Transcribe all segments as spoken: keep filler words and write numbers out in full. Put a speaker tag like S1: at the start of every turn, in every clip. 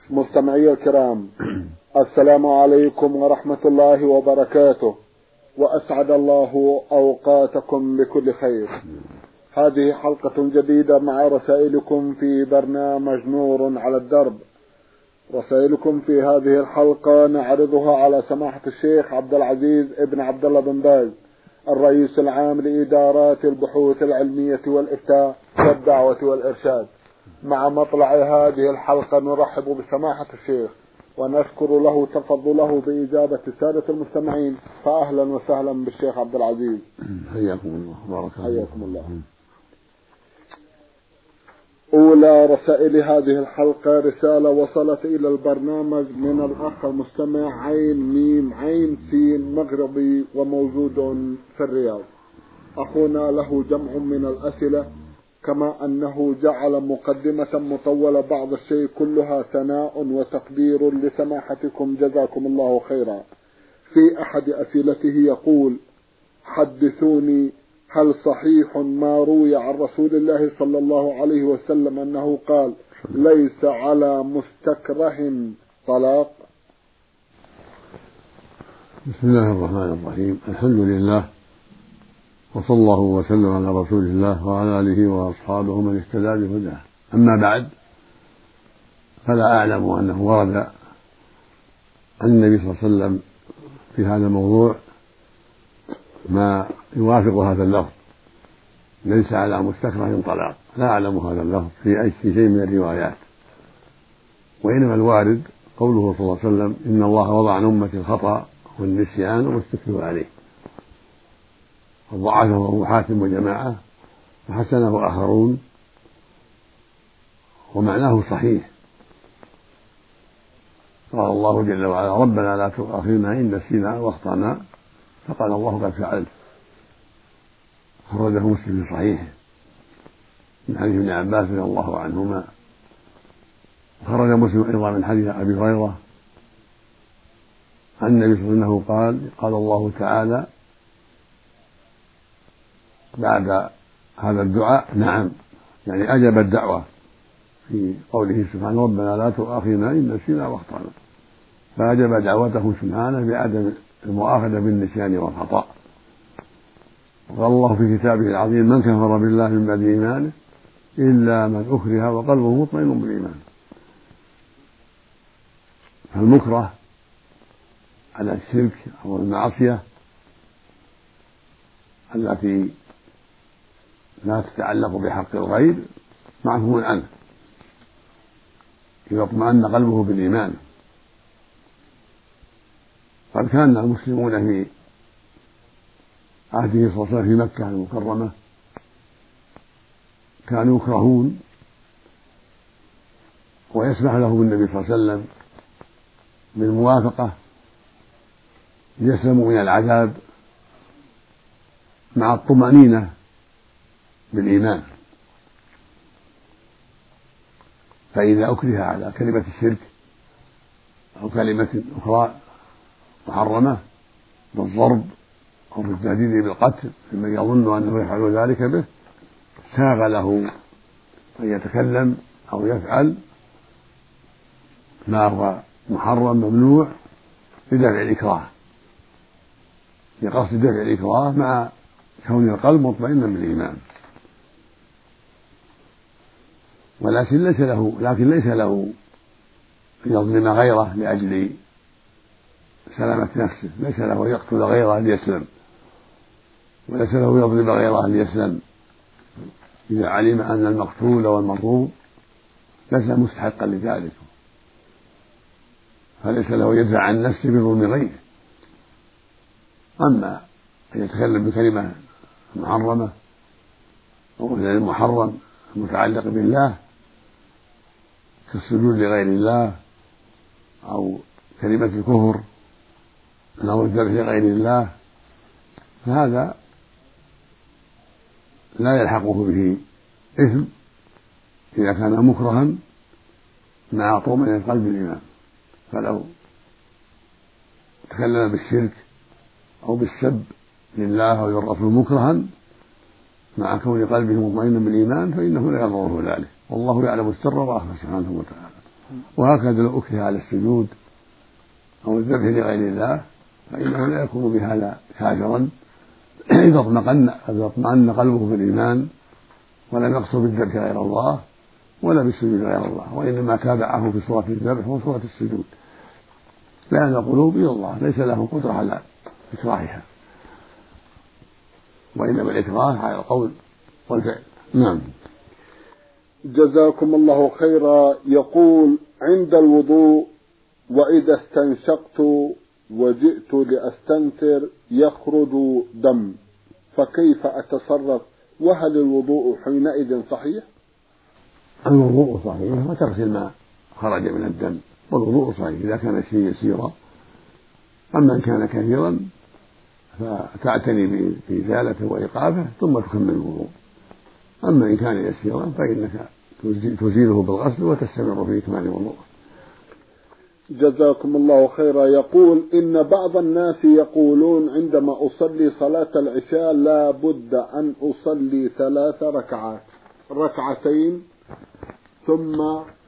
S1: مستمعي الكرام، السلام عليكم ورحمة الله وبركاته، وأسعد الله أوقاتكم بكل خير. هذه حلقة جديدة مع رسائلكم في برنامج نور على الدرب. رسائلكم في هذه الحلقة نعرضها على سماحة الشيخ عبد العزيز ابن عبد الله بن باز، الرئيس العام لإدارات البحوث العلمية والإفتاء والدعوة والإرشاد. مع مطلع هذه الحلقة نرحب بسماحة الشيخ ونشكر له تفضله بإجابة السادة المستمعين، فأهلا وسهلا بالشيخ عبد العزيز.
S2: حياكم الله. بارك الله.
S1: حياكم الله. أولى رسائل هذه الحلقة رسالة وصلت إلى البرنامج من الأخ المستمع عين ميم عين سين مغربي وموجود في الرياض. أخونا له جمع من الأسئلة، كما أنه جعل مقدمة مطولة بعض الشيء كلها ثناء وتقدير لسماحتكم، جزاكم الله خيرا. في أحد أسئلته يقول: حدثوني، هل صحيح ما روي عن رسول الله صلى الله عليه وسلم أنه قال ليس على مستكره طلاق؟
S2: بسم الله الرحمن الرحيم. الحمد لله، وصلى الله وسلم على رسول الله وعلى آله وأصحابه من اهتدى بهداه. أما بعد، فلا أعلم أنه ورد عن النبي صلى الله عليه وسلم في هذا الموضوع ما يوافق هذا اللفظ، ليس على مستكره طلاق. لا أعلم هذا اللفظ في أي شيء من الروايات، وإنما الوارد قوله صلى الله عليه وسلم: إن الله وضع عن أمتي الخطأ والنسيان وما استكرهوا عليه. وضعفه أبو حاتم وجماعة وحسنه آخرون، ومعناه صحيح. قال الله جل وعلا: ربنا لا تؤاخذنا إن نسينا واخطأنا، فقال الله: قد فعلت. خرجه مسلم في صحيحه من حديث ابن عباس رضي الله عنهما. خرج مسلم أيضا من حديث أبي هريرة عن النبي صلى الله عليه وسلم قال: قال الله تعالى بعد هذا الدعاء نعم، يعني أجاب الدعوة في قوله سبحانه: ربنا لا تؤاخذنا إن نسينا واخطأنا، فأجاب دعوته سبحانه بعدم المؤاخذة بالنسيان والخطأ. وقال الله في كتابه العظيم: من كفر بالله من بعد إيمانه إلا من أكره وقلبه مطمئن بالإيمان. فالمكره على الشرك أو المعصية التي لا تتعلق بحق الغير معفو عنه إذا اطمأن قلبه بالإيمان. قد كان المسلمون في عهده صلى الله عليه وسلم في مكة المكرمة كانوا يكرهون، ويسمح لهم النبي صلى الله عليه وسلم بالموافقة ليسلموا من العذاب مع الطمأنينة بالإيمان. فإذا أكره على كلمة الشرك أو كلمة أخرى محرمة بالضرب أو بالتهديد بالقتل ممن يظن أنه يفعل ذلك به، ساغ له أن يتكلم أو يفعل ما هو محرم ممنوع لدفع الإكراه، لقصد دفع الإكراه مع كون القلب مطمئنا بالإيمان. ولكن ليس له لكن ليس له أن يظلم غيره لأجل سلامة نفسه، ليس له أن يقتل غيره ليسلم، وليس له يظلم غيره ليسلم إذا علم أن المقتول والمظلوم ليس مستحقا لذلك، فليس له يدفع عن نفسه بظلم غيره. أما أن يتكلم بكلمة محرمة أو فعل محرم المتعلق بالله كالسجود لغير الله أو كلمة الكفر أو الذبح لغير الله، فهذا لا يلحقه به إثم إذا كان مكرها مع طمأنينة قلب الإيمان. فلو تكلم بالشرك أو بالسب لله أو للرسول مكرها مع كون قلبه مطمئنا بالإيمان فإنه لا يضره ذلك، والله يعلم السر وأخفى سبحانه وتعالى. وهكذا لو أكره على السجود أو الذبح لغير الله فإنه لا يكون بهذا كافرا إذا اطمأن إذا اطمأن قلبه في الإيمان ولم يقصد بالذبح غير الله ولا بالسجود غير الله، وإنما تابعه في صورة الذبح وصورة السجود، لأن القلوب إلى الله ليس له قدرة على إكراهها، وإنما الإكراه على القول والفعل. نعم.
S1: جزاكم الله خيرا. يقول: عند الوضوء وإذا استنشقت وجئت لأستنثر يخرج دم، فكيف أتصرف؟ وهل الوضوء حينئذ صحيح؟
S2: الوضوء صحيح وتغسل ما خرج من الدم، والوضوء صحيح إذا كان الشيء يسيرا، أما إن كان كثيرا فتعتني بإزالته وإيقافه ثم تكمل الوضوء، أما إن كان يسيرا فإنك تزيله بالغسل وتستمر في إكمال الوضوء.
S1: جزاكم الله خيرا. يقول: إن بعض الناس يقولون عندما أصلي صلاة العشاء لا بد أن أصلي ثلاث ركعات، ركعتين ثم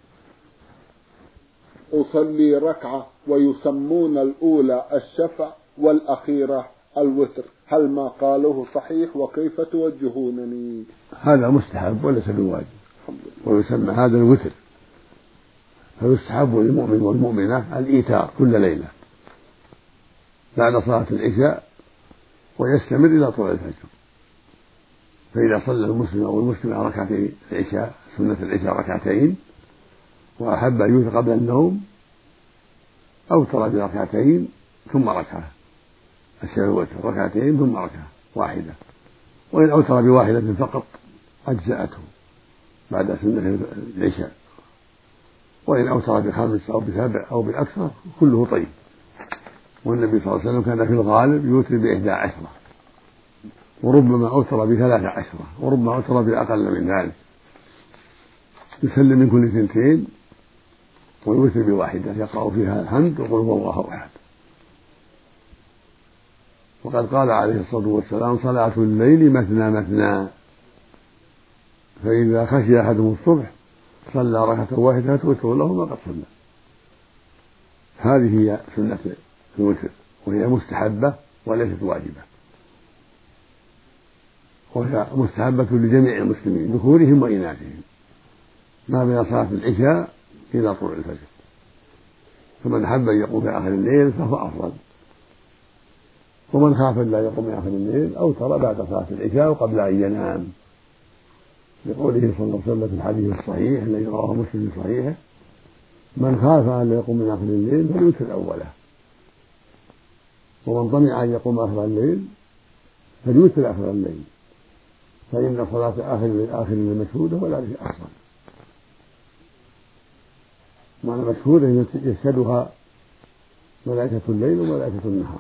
S1: أصلي ركعة، ويسمون الأولى الشفع والأخيرة الوتر، هل ما قالوه صحيح وكيف توجهونني؟
S2: هذا مستحب وليس بواجب، ويسمى هذا الوتر، فيستحب للمؤمن والمؤمنة الإيتار كل ليلة بعد صلاة العشاء ويستمر إلى طلوع الفجر. فإذا صلى المسلم أو المسلمة ركعتي العشاء سنة العشاء ركعتين وأحب أن يوتر قبل النوم أوتر بركعتين ثم ركعة، الشفع والوتر ركعتين ثم ركعة واحدة، وإن أوتر بواحدة فقط أجزأته بعد سنة العشاء، وإن أوتر بخمس أو بسبع أو بأكثر كله طيب. والنبي صلى الله عليه وسلم كان في الغالب يوتر بإحدى عشرة، وربما أوتر بثلاث عشرة، وربما أوتر بأقل من ذلك، يسلم من كل اثنتين ويوتر بواحدة يقرأ فيها الحمد وقل هو الله أحد. وقد قال عليه الصلاة والسلام: صلاة الليل مثنى مثنى، فإذا خشي أحدهم الصبح صلى ركعة واحدة توتر له ما قد صلى. هذه هي سنة الوتر، وهي مستحبة وليست واجبة، وهي مستحبة لجميع المسلمين ذكورهم وإناثهم ما بين صلاة العشاء إلى طلوع الفجر، فمن أحب أن يقوم في آخر الليل فهو أفضل، ومن خاف أن لا يقوم في آخر الليل أوتر بعد صلاة العشاء وقبل أن ينام، لقوله صلى الله عليه وسلم في الحديث الصحيح الذي رواه مسلم في صحيحه: من خاف أن لا يقوم من آخر الليل فليوتر أوله، ومن طمع أن يقوم آخر الليل فليوتر آخر الليل، فإن صلاة آخر آخر الليل مشهودة ولا شيء أفضل. معنى مشهودة يشهدها ملائكة الليل وملائكة النهار،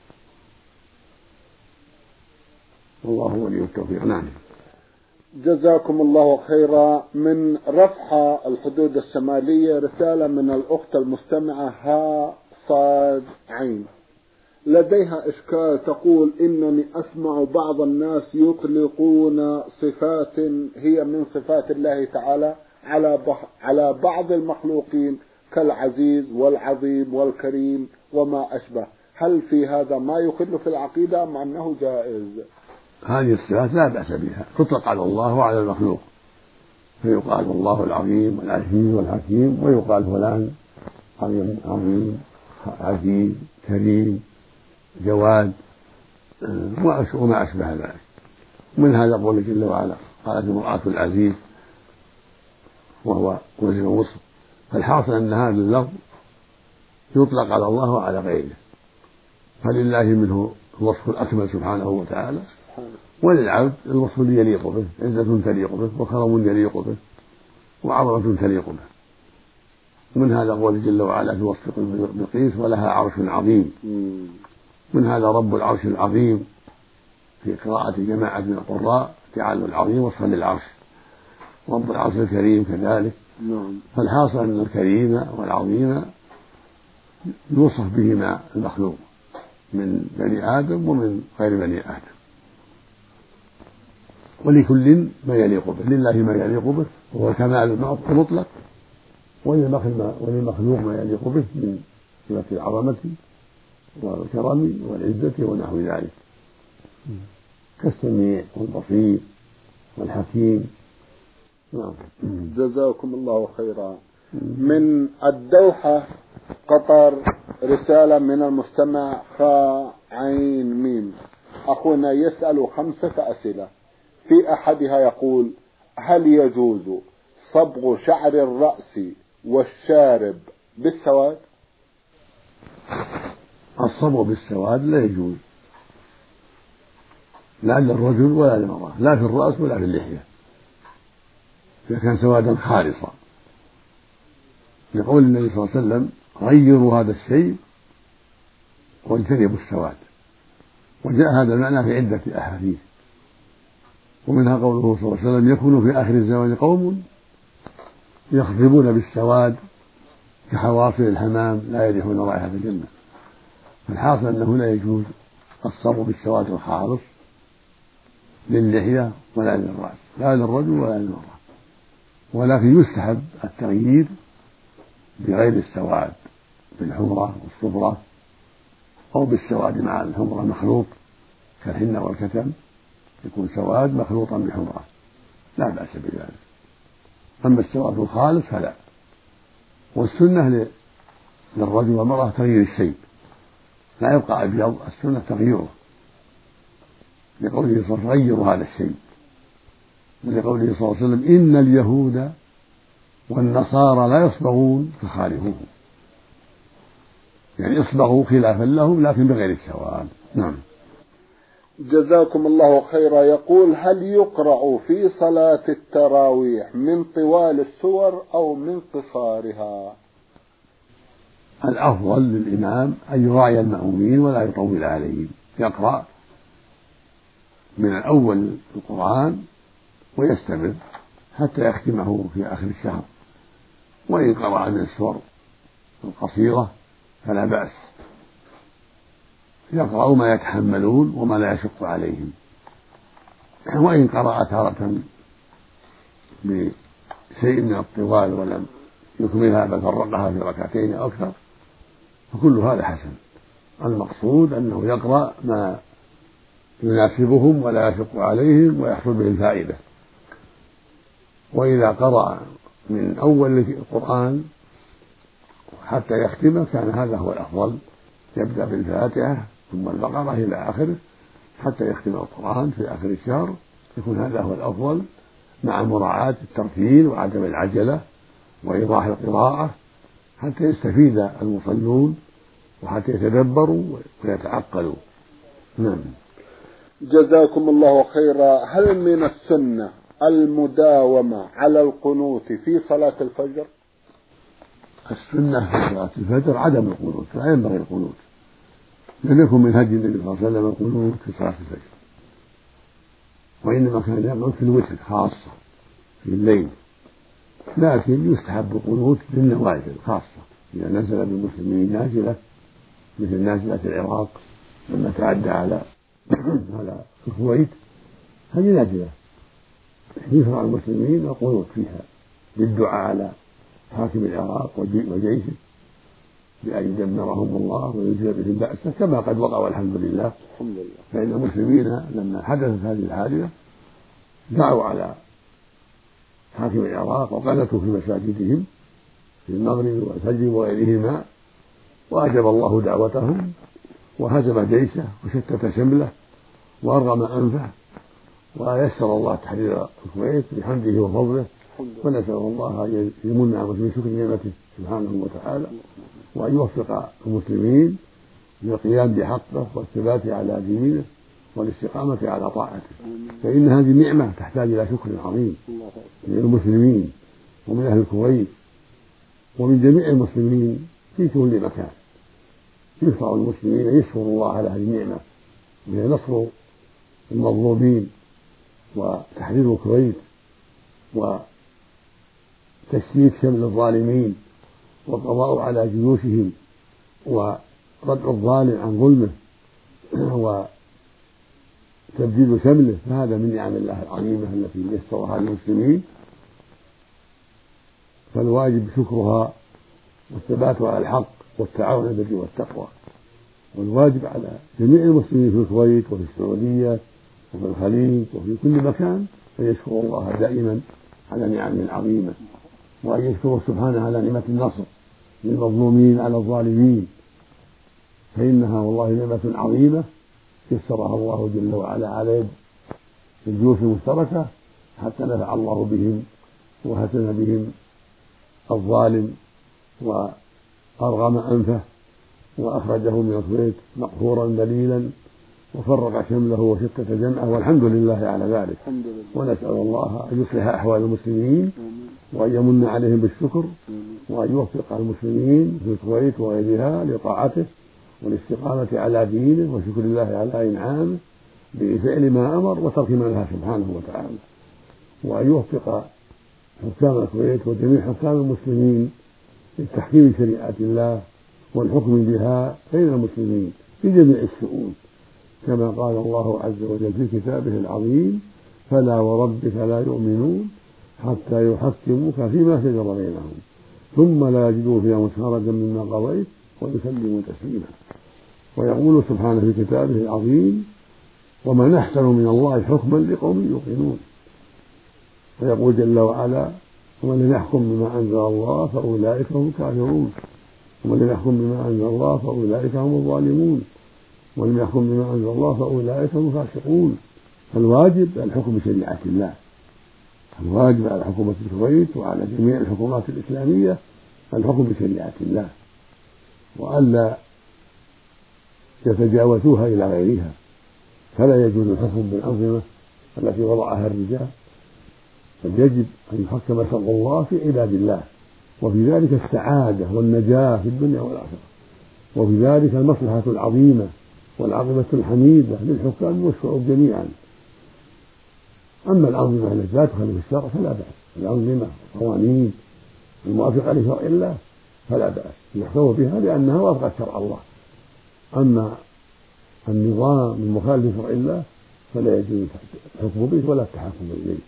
S2: والله ولي التوفيق. نعم.
S1: جزاكم الله خيرا. من رفح الحدود الشمالية رسالة من الأخت المستمعة ها صاد عين، لديها إشكال، تقول: إنني أسمع بعض الناس يطلقون صفات هي من صفات الله تعالى على على بعض المخلوقين كالعزيز والعظيم والكريم وما أشبه، هل في هذا ما يخل في العقيدة أم أنه جائز؟
S2: هذه الصفات لا بأس بها، تطلق على الله وعلى المخلوق، فيقال الله العظيم والعزيز والحكيم، ويقال فلان عظيم عظيم عزيز كريم جواد وما أشبه ذلك. من هذا قوله جل وعلا: قالت امرأة العزيز، وهو وزن الوصف. فالحاصل أن هذا اللفظ يطلق على الله وعلى غيره، فلله منه الوصف الأكمل سبحانه وتعالى، وللعبد الوصف الذي يليق به، عزة تليق به وكرم يليق به وعظمة تليق به. ومن هذا قوله جل وعلا في وصف بلقيس: ولها عرش عظيم. من هذا رب العرش العظيم في قراءة جماعة من القراء جعل العظيم وصفا للعرش، رب العرش الكريم كذلك. فالحاصل أن الكريم والعظيم يوصف بهما المخلوق من بني آدم ومن غير بني آدم، ولكل ما يليق به، لله ما يليق به وهو الكمال المطلق، وللمخلوق ما يليق به من صفة العظمة والكرم والعزة ونحو ذلك، كالسميع والبصير والحكيم. نعم.
S1: جزاكم الله خيرا. من الدوحة قطر رسالة من المستمع خا عين ميم. أخونا يسأل خمسة أسئلة، في أحدها يقول: هل يجوز صبغ شعر الرأس والشارب بالسواد؟
S2: الصبغ بالسواد لا يجوز، لا للرجل ولا للمرأة، لا في الرأس ولا في اللحية، إذا كان سوادا خالصا، لقول النبي صلى الله عليه وسلم: غيروا هذا الشيء واجتنبوا السواد. وجاء هذا المعنى في عدة أحاديث، ومنها قوله صلى الله عليه وسلم: يكون في آخر الزمان قوم يخضبون بالسواد كحواصل الحمام لا يريحون رائحة الجنة. فالحاصل أنه لا يجوز الصبغ بالسواد الخالص للحية ولا للرأس، لا للرجل ولا للمرأة، ولكن يستحب التغيير بغير السواد، بالحمرة والصفرة، أو بالسواد مع الحمرة مخلوط كالحنة والكتم، يكون سواد مخلوطا بحمرة، لا بأس بذلك. أما السواد الخالص فلا. والسنة للرجل والمرأة تغيير الشيء، لا يبقى أبيض، السنة تغييره، لقوله صلى الله عليه وسلم: غيروا هذا الشيء، ولقوله صلى الله عليه وسلم: إن اليهود والنصارى لا يصبغون فخالفوهم، يعني اصبغوا خلافا لهم لكن بغير السواد. نعم.
S1: جزاكم الله خيرا. يقول: هل يقرأ في صلاة التراويح من طوال السور أو من قصارها؟
S2: الأفضل للإمام أن يراعي المأمومين ولا يطول عليهم، يقرأ من الأول القرآن ويستمر حتى يختمه في آخر الشهر، وإن قرأ من السور القصيرة فلا بأس، يقرأ ما يتحملون وما لا يشق عليهم. وإن قرأ تارة بشيء من الطوال ولم يكملها بل فرقها في ركعتين أو أكثر فكل هذا حسن. المقصود أنه يقرأ ما يناسبهم ولا يشق عليهم ويحصل به الفائدة. وإذا قرأ من أول القرآن حتى يختمه كان هذا هو الأفضل، يبدأ بالفاتحة ثم البقرة إلى آخره حتى يختم القرآن في آخر الشهر، يكون هذا هو الأفضل، مع مراعاة الترتيل وعدم العجلة وإيضاح القراءة حتى يستفيد المصلون وحتى يتدبروا ويتعقلوا. نعم.
S1: جزاكم الله خيرا. هل من السنة المداومة على القنوت في صلاة الفجر؟
S2: السنة في صلاة الفجر عدم القنوت، لا ينبغي القنوت، لم يكن من هدي النبي صلى الله عليه وسلم القنوت في صلاة الفجر، وإنما كان يقنط في الوتر خاصة في الليل، لكن يستحب القنوت للنوازل خاصة إذا نزل بالمسلمين نازلة مثل نازلة العراق لما تعدى على على الكويت، هذه نازلة يشرع المسلمين القنوت فيها بالدعاء على حاكم العراق وجيشه بأن يدمرهم الله ويجلب بهم بأسه كما قد وقع والحمد لله. فإن المسلمين لما حدثت هذه الحادثة دعوا على حاكم العراق وقنتوا في مساجدهم في المغرب والفجر وغيرهما، وأجاب الله دعوتهم وهزم جيشه وشتت شمله وأرغم أنفه، ويسر الله تحرير الكويت بحمده وفضله، ونسأل الله أن يمن على المسلمين شكر نعمته سبحانه وتعالى، وأن يوفق المسلمين للقيام بحقه والثبات على دينه والاستقامة على طاعته، فإن هذه النعمة تحتاج إلى شكر عظيم من المسلمين ومن أهل الكويت ومن جميع المسلمين في كل مكان. يشرع المسلمين أن يشكروا الله على هذه النعمة وهي نصر المظلومين وتحرير الكويت وتشتيت شمل الظالمين والقضاء على جيوشهم وردع الظالم عن ظلمه وتبديد شمله، فهذا من نعم الله العظيمة التي يسرها للمسلمين، فالواجب شكرها والثبات على الحق والتعاون بالبر والتقوى. والواجب على جميع المسلمين في الكويت وفي السعودية وفي الخليج وفي كل مكان أن يشكروا الله دائما على نعمه العظيمة، وأن يشكروا سبحانه على نعمة النصر للمظلومين على الظالمين، فإنها والله نعمة عظيمة يسرها الله جل وعلا على يد الجيوش المشتركة حتى نفع الله بهم وهزم بهم الظالم وأرغم أنفه وأخرجه من الكويت مقهورا ذليلا وفرق شمله وشتت جمعه، والحمد لله على ذلك. ونسأل الله أن يصلح أحوال المسلمين وأن يمن عليهم بالشكر وأن يوفق المسلمين في الكويت وغيرها لطاعته والاستقامة على دينه وشكر الله على إنعامه بفعل ما أمر وترك ما نهى سبحانه وتعالى، وأن يوفق حكام الكويت وجميع حكام المسلمين لتحكيم شريعة الله والحكم بها بين المسلمين في جميع الشؤون، كما قال الله عز وجل في كتابه العظيم: فلا وربك لا يؤمنون حتى يحكموك فيما شجر بينهم ثم لا يجدوا في أنفسهم حرجا مما قضيت ويسلموا تسليما. ويقول سبحانه في كتابه العظيم: ومن أحسن من الله حكما لقوم يوقنون. ويقول جل وعلا: ومن لم يحكم بما أنزل الله فأولئك هم الكافرون، ومن لم يحكم بما أنزل الله فأولئك هم الظالمون، ومن لم يحكم بما أنزل الله فأولئك هم الفاسقون. فالواجب الحكم بشريعة الله، الواجب على حكومة الكويت وعلى جميع الحكومات الإسلامية الحكم بشريعة الله، وألا يتجاوزوها إلى غيرها، فلا يجوز الحكم بالأنظمة التي وضعها الرجال، بل يجب أن يحكم شرع الله في عباد الله، وفي ذلك السعادة والنجاة في الدنيا والآخرة، وفي ذلك المصلحة العظيمة والعاقبة الحميدة للحكام والشعوب جميعا. أما الأنظمة التي لا تخالف الشرع فلا بأس، الأنظمة والقوانين الموافقة لشرع الله فلا بأس يحكم بها لأنها وافقت شرع الله. أما النظام المخالف لشرع الله فلا يجوز الحكم به ولا التحكم إليه.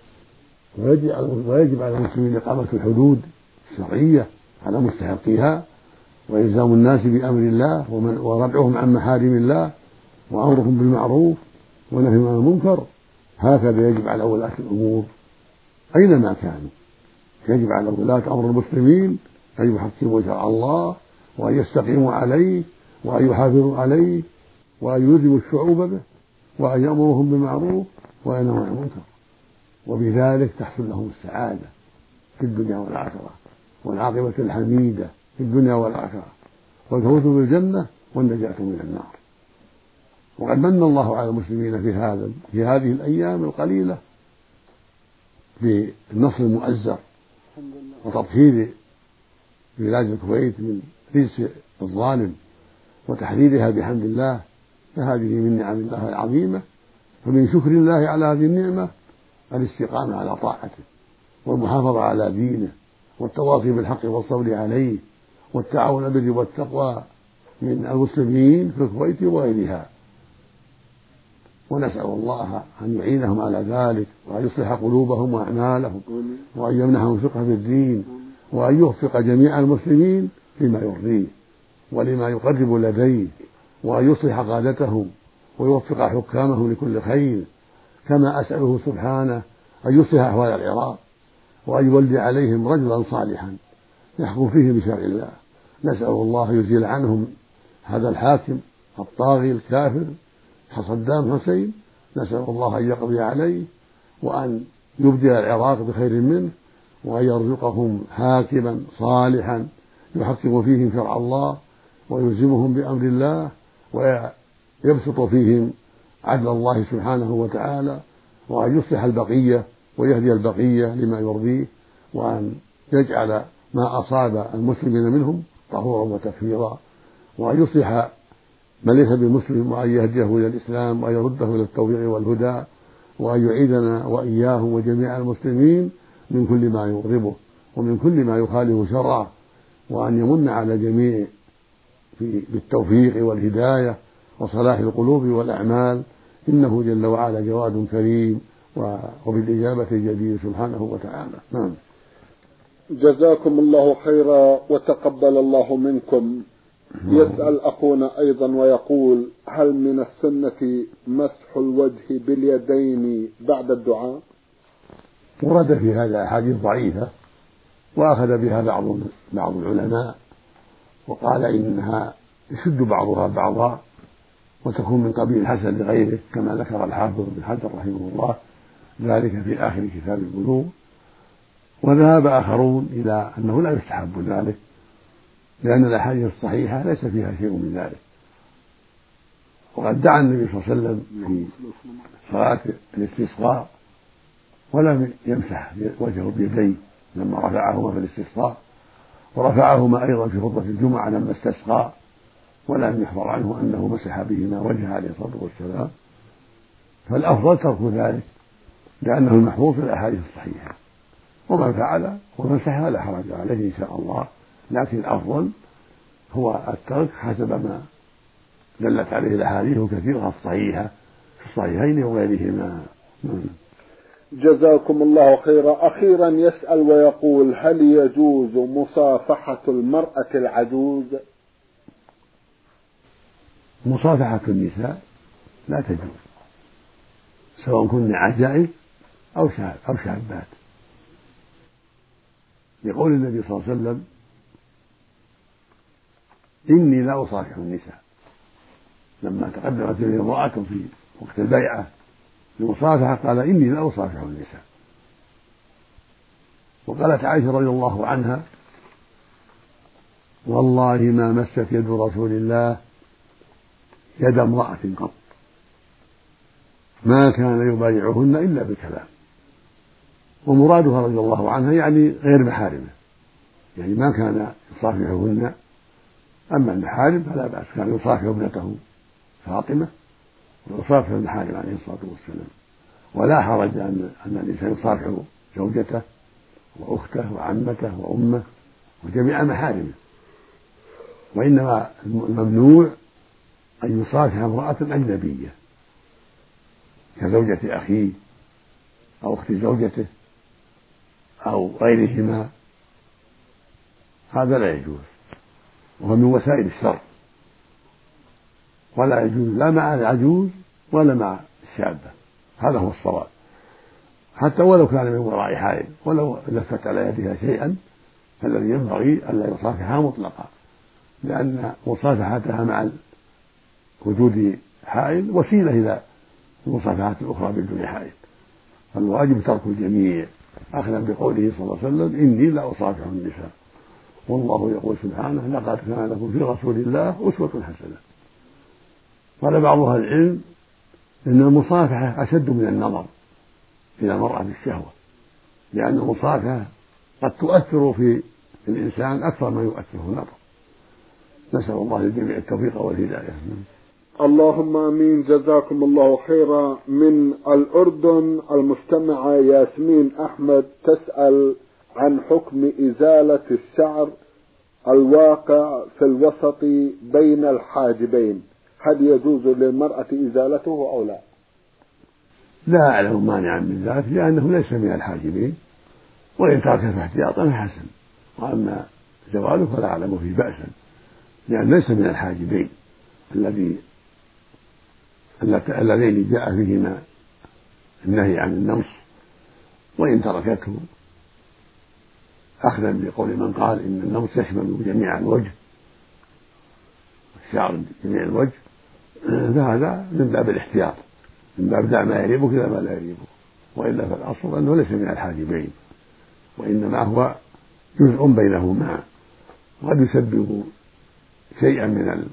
S2: ويجب على المسلمين إقامة الحدود الشرعية على مستحقيها، وإلزام الناس بأمر الله وردعهم عن محارم الله وأمرهم بالمعروف ونهيهم عن المنكر. هكذا يجب على ولاة الأمور أينما كانوا، يجب على ولاة أمر المسلمين أن يحكموا شرع الله وأن يستقيموا عليه وأن يحافظوا عليه وأن يلزموا الشعوب به وأن يأمرهم بالمعروف وأن ينهوا عن المنكر، وبذلك تحصل لهم السعادة في الدنيا والآخرة والعاقبة الحميدة في الدنيا والآخرة والفوز بالجنة والنجاة من النار. وقد من الله على المسلمين في هذا في هذه الأيام القليلة بالنصر المؤزر وتطهير بلاد الكويت من رجس الظالم وتحريرها بحمد الله، فهذه من نعم الله العظيمة. فمن شكر الله على هذه النعمة الاستقامة على طاعته والمحافظة على دينه والتواصي بالحق والصبر عليه والتعاون بالبر والتقوى من المسلمين في الكويت وغيرها. ونسأل الله أن يعينهم على ذلك وأن يصلح قلوبهم وأعمالهم وأن يمنحهم فقه في الدين وأن يوفق جميع المسلمين لما يرضيه ولما يقرب لديه، وأن يصلح قادتهم ويوفق حكامهم لكل خير، كما أسأله سبحانه أن يصلح أحوال العراق وأن يولي عليهم رجلا صالحا يحكم فيه بشرع الله. نسأل الله يزيل عنهم هذا الحاكم الطاغي الكافر صدام حسين، نسأل الله أن يقضي عليه وأن يبدل العراق بخير منه وأن يرزقهم حاكما صالحا يحكم فيهم شرع الله ويلزمهم بأمر الله ويبسط فيهم عدل الله سبحانه وتعالى، وأن يصلح البقية ويهدي البقية لما يرضيه، وأن يجعل ما أصاب المسلمين منهم طهورا وتكفيرا، وأن يصلح من ليس بمسلم وأن يهديه إلى الإسلام وأن يرده إلى التوفيق والهدى، وأن يعيدنا وإياهم وجميع المسلمين من كل ما يغضبه ومن كل ما يخالف شرعه، وأن يمن على الجميع بالتوفيق والهداية وصلاح القلوب والأعمال، إنه جل وعلا جواد كريم وبالإجابة جدير سبحانه وتعالى. نعم.
S1: جزاكم الله خيرا وتقبل الله منكم. يسأل أخونا أيضا ويقول: هل من السنة مسح الوجه باليدين بعد الدعاء؟
S2: ورد في هذا أحاديث ضعيفة وأخذ بها بعض بعض العلماء، وقال إنها يشد بعضها بعضا وتكون من قبيل الحسن لغيره، كما ذكر الحافظ بن حجر رحمه الله ذلك في آخر كتاب البلوغ. وذهب آخرون إلى أنه لا يستحب ذلك، لأن الأحاديث الصحيحة ليس فيها شيء من ذلك. وقد دعا النبي صلى الله عليه وسلم في صلاة الاستسقاء ولم يمسح وجهه بيديه لما رفعهما في الاستسقاء، ورفعهما أيضا في خطبة الجمعة لما استسقى، ولم يخبر عنه أنه مسح بهما وجهه عليه الصلاة والسلام. فالأفضل ترك ذلك لأنه المحفوظ في الأحاديث الصحيحة، ومن فعل ومسح لا حرج عليه إن شاء الله، لكن الأفضل هو الترك حسب ما دلت عليه الأحاديث الكثيرة الصحيحة في الصحيحين وغيرهما.
S1: جزاكم الله خيرا. أخيرا يسأل ويقول: هل يجوز مصافحة المرأة العجوز؟
S2: مصافحة النساء لا تجوز، سواء كن عجائز أو شاب أو شابات، لقول النبي صلى الله عليه وسلم: إني لا أصافح النساء، لما تقدمت إليه امرأة في وقت البيعة المصافحة قال: إني لا أصافح النساء. وقالت عائشة رضي الله عنها: والله ما مست يد رسول الله يد امرأة قط، ما كان يبايعهن إلا بالكلام. ومرادها رضي الله عنها يعني غير محارمه، يعني ما كان يصافحهن، أما المحارم فلا بأس، كان يصافح ابنته فاطمة ويصافح المحارم عليه الصلاة والسلام، ولا حرج أن أن الإنسان يصافح زوجته وأخته وعمته وأمه وجميع محارمه، وإنما الممنوع أن يصافح امرأة أجنبية كزوجة أخيه أو أخت زوجته أو غيرهما، هذا لا يجوز، وهو من وسائل الشر، ولا يجوز لا مع العجوز ولا مع الشابة، هذا هو الصواب، حتى ولو كان من وراء حائل، ولو لفت على يدها شيئا فالذي ينبغي ألا يصافحها مطلقا، لأن مصافحتها مع وجود حائل وسيلة إلى المصافحات الأخرى بدون حائل، فالواجب ترك الجميع أخذا بقوله صلى الله عليه وسلم: إني لا أصافح النساء، والله يقول سبحانه: لقد كان لكم في رسول الله أسوة حسنة. قال بعض أهل العلم إن المصافحة أشد من النظر إلى المرأة بالشهوة، لأن المصافحة قد تؤثر في الإنسان أكثر ما يؤثره النظر. نسأل الله للجميع التوفيق والهداية.
S1: اللهم آمين. جزاكم الله خيرا. من الأردن المستمعة ياسمين أحمد تسأل عن حكم إزالة الشعر الواقع في الوسط بين الحاجبين، هل يجوز للمرأة إزالته أو لا؟
S2: لا أعلم مانعا من ذلك، لأنه ليس من الحاجبين، وإن تركه احتياطا فحسن، وأما زواله فلا أعلم فيه بأسا، لأن ليس من الحاجبين الذي اللذين جاء فيهما النهي عن النمص، وإن تركته أخذا بقول من قال إن النمص يشمل جميع الوجه الشعر جميع الوجه، فهذا من باب الاحتياط، من باب دع ما يريبك إلى ما لا يريبك، وإلا فالأصل أنه ليس من الحاجبين، وإنما هو جزء بينهما، وقد يسبب شيئا من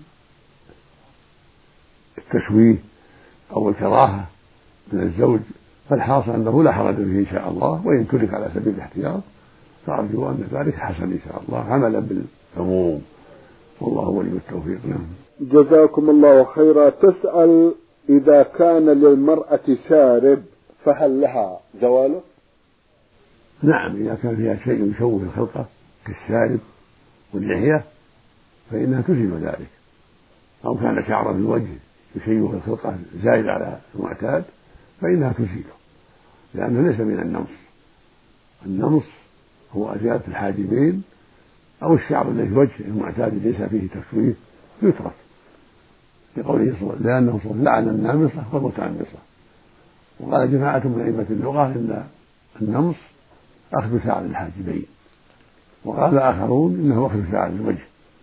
S2: التشويه أو الكراهة من الزوج، فالحاصل أنه لا حرج فيه إن شاء الله، وإن ترك على سبيل الاحتياط فأرجو أن ذلك حسن إن شاء الله، عملا بالعموم، والله ولي التوفيق. نعم.
S1: جزاكم الله خيرا. تسأل: إذا كان للمرأة شارب فهل لها زواله؟
S2: نعم، إذا كان فيها شيء يشوه الخلقة كالشارب واللحية فإنها تزيل ذلك، أو كان شعر في الوجه يشيوه الخلقة زائد على المعتاد فإنها تزيله، لأنه ليس من النمص. النمص هو أزالة الحاجبين أو الشعر الذي في وجهه المعتاد ليس فيه تكوير يترك، لقوله صلى الله عليه وسلم لأنه صلى الله عليه وسلم لعن النامصة والمتنمصة. وقال جماعة من أئمة اللغة إن النمص أخذ شعر الحاجبين، وقال آخرون إنه أخذ شعر الوجه،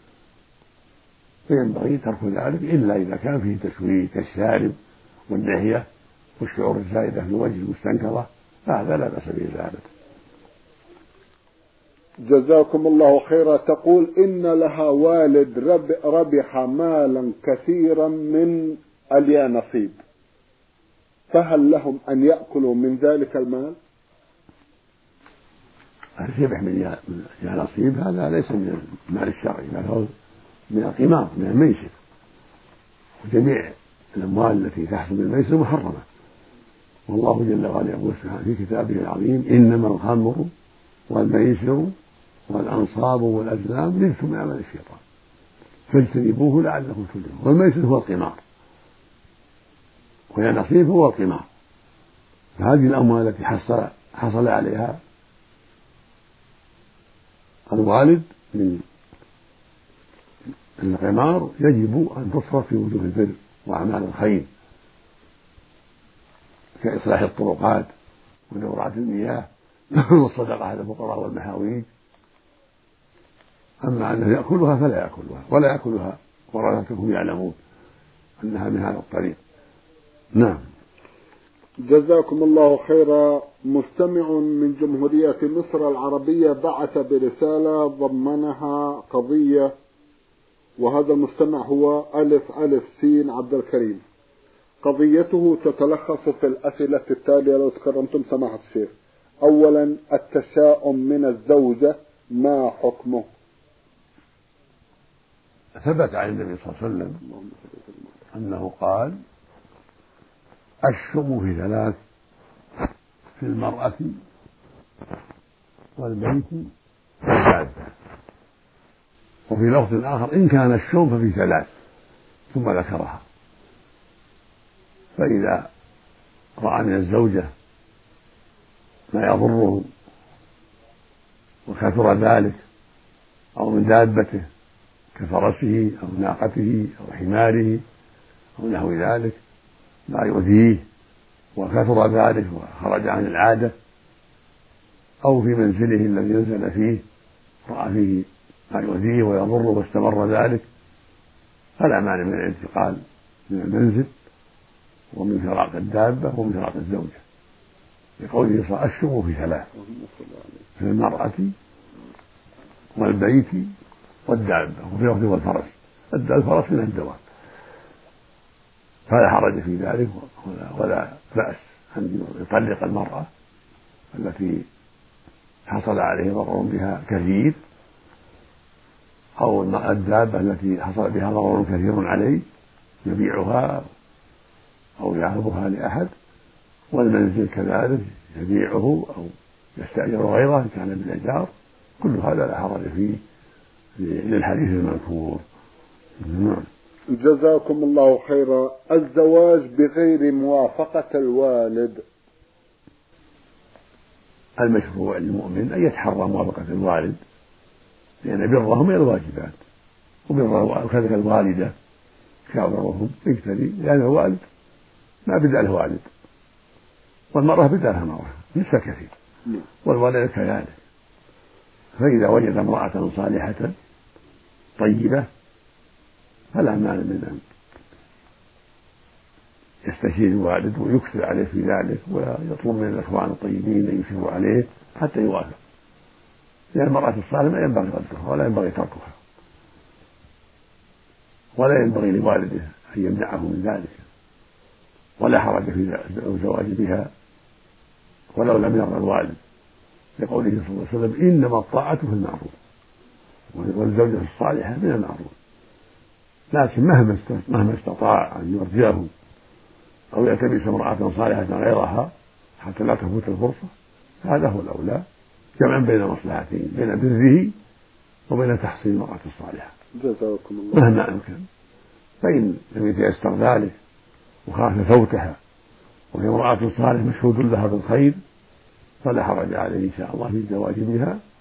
S2: فينبغي ترك ذلك إلا إذا كان فيه تشويه كالشارب واللحية والشعور الزائدة في الوجه المستنكرة، فهذا لا بأس بإزالته.
S1: جزاكم الله خيرا. تقول إن لها والد رب ربح مالا كثيرا من اليانصيب، فهل لهم أن يأكلوا من ذلك المال؟
S2: الربح من اليانصيب هذا ليس من المال الشرعي، بل هو من القمار، من الميسر، وجميع الأموال التي تحصل من الميسر محرمة. والله جل وعلا يقول سبحانه في كتابه العظيم إنما الخمر والميسر والأنصاب والأزلام رجس من عمل الشيطان فاجتنبوه لعلكم تفلحون. والميسر هو القمار والنصيب هو القمار، فهذه الأموال التي حصل حصل عليها الوالد من القمار يجب أن تصرف في وجوه البر وأعمال الخير كإصلاح الطرقات ودورات المياه والصدقة على الفقراء والمحاويج. أما أنه يأكلها فلا يأكلها، ولا يأكلها ورثتهم يعلمون أنها من هذا الطريق. نعم.
S1: جزاكم الله خيرا. مستمع من جمهورية مصر العربية بعث برسالة ضمنها قضية، وهذا المستمع هو ألف ألف سين عبد الكريم. قضيته تتلخص في الأسئلة التالية لو تكرمتم سماحة الشيخ. أولا، التشاؤم من الزوجة ما حكمه؟
S2: ثبت عن النبي صلى الله عليه وسلم أنه قال الشم في ثلاث: في المرأة والبيت والدابة. وفي لفظ آخر إن كان الشم ففي ثلاث، ثم ذكرها. فإذا رأى من الزوجة ما يضره وكثر ذلك، أو من دابته كفرسه أو ناقته أو حماره أو نحو ذلك ما يؤذيه وكثر ذلك وخرج عن العادة، أو في منزله الذي نزل فيه رأى فيه ما يؤذيه ويضره واستمر ذلك، فلا مانع من الانتقال من المنزل ومن فراق الدابة ومن فراق الزوجة، لقوله صلى الله عليه وسلم الشم في ثلاث: في المرأة والبيت والدابة. وفي لفظ والفرس. الفرس من الدواب، فلا حرج في ذلك ولا, ولا بأس أن يطلق المرأة التي حصل عليه ضرر بها كثير، أو الدابة التي حصل بها ضرر كثير عليه يبيعها أو يعرضها لأحد، والمنزل كذلك يبيعه أو يستأجر غيره إن كان بالإيجار. كل هذا لا حرج فيه للحديث المذكور. نعم.
S1: جزاكم الله خيرا. الزواج بغير موافقة الوالد؟
S2: المشروع للمؤمن أن يتحرى موافقة الوالد، لأن برهم من الواجبات، وبر كذلك الوالدة كبرهم يقتدي، لأن الوالد ما بدأ له والد، والمرأة بدأ لها مرأة نساء كثير، والوالد كذلك. فإذا وجد امرأة صالحة طيبة فلا مانع من أن يستشير الوالد ويكثر عليه في ذلك، ويطلب من الإخوان الطيبين أن يشيروا عليه حتى يوافق، لأن المرأة الصالحة ما ينبغي ردها ولا ينبغي تركها، ولا ينبغي لوالده أن يمنعه من ذلك، ولا حرج في الزواج بها ولو لم يرضى الوالد، لقوله صلى الله عليه وسلم إنما الطاعة في المعروف، والزوجة الصالحة من المعروف. لكن مهما مهما استطاع أن يرجعه أو يلتمس امرأة صالحة غيرها حتى لا تفوت الفرصة، هذا هو الأولى، جمعا بين مصلحتين، بين بره وبين تحصيل المرأة الصالحة
S1: جزاكم الله
S2: مهما أمكن. فإن لم يتيسر ذلك وخاف فوتها وهي امرأة صالحة مشهود لها بالخير فلا حرج عليه إن شاء الله في الزواج بها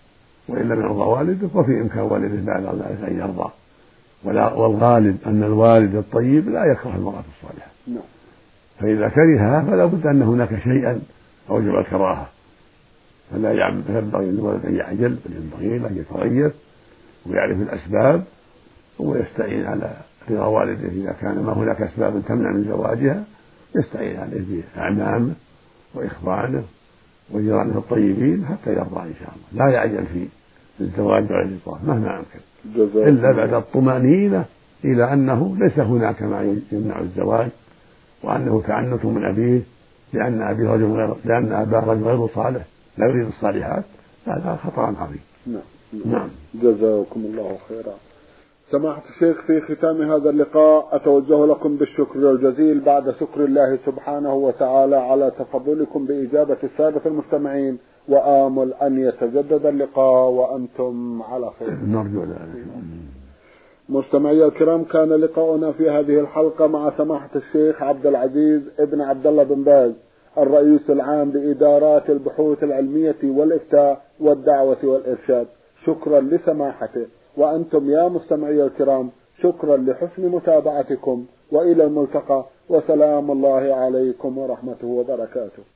S2: وإن لم يرضى والده ففي إمكان والده بعد ذلك أن يرضى. والغالب أن الوالد الطيب لا يكره المرأة الصالحة، فإذا كرهها فلا بد أن هناك شيئا أوجب الكراهة، فلا ينبغي للولد أن يعجل، بل ينبغي له أن يتريث ويعرف الأسباب ويستعين على رضا والده. إذا كان ما هناك أسباب تمنع من زواجها يستعين عليه بأعمامه وإخوانه وجيرانه الطيبين حتى يرضى إن شاء الله. لا يعجل في الزواج بعد الإطلاق مهما أمكن، إلا بعد الطمأنينة إلى أنه ليس هناك ما يمنع الزواج، وأنه تعنت من أبيه لأن أبيه رجل غير لأن أباه رجل غير صالح لا يريد الصالحات، هذا خطأ عظيم.
S1: نعم. نعم. جزاكم الله خيرا. سماحة الشيخ، في ختام هذا اللقاء أتوجه لكم بالشكر الجزيل بعد شكر الله سبحانه وتعالى على تفضلكم بإجابة السادة المستمعين، وآمل أن يتجدد اللقاء وأنتم على خير.
S2: نرجو ذلك.
S1: مستمعي الكرام، كان لقاؤنا في هذه الحلقة مع سماحة الشيخ عبد العزيز ابن عبد الله بن باز، الرئيس العام بإدارات البحوث العلمية والإفتاء والدعوة والإرشاد. شكرا لسماحته، وأنتم يا مستمعي الكرام شكرا لحسن متابعتكم، وإلى الملتقى، وسلام الله عليكم ورحمته وبركاته.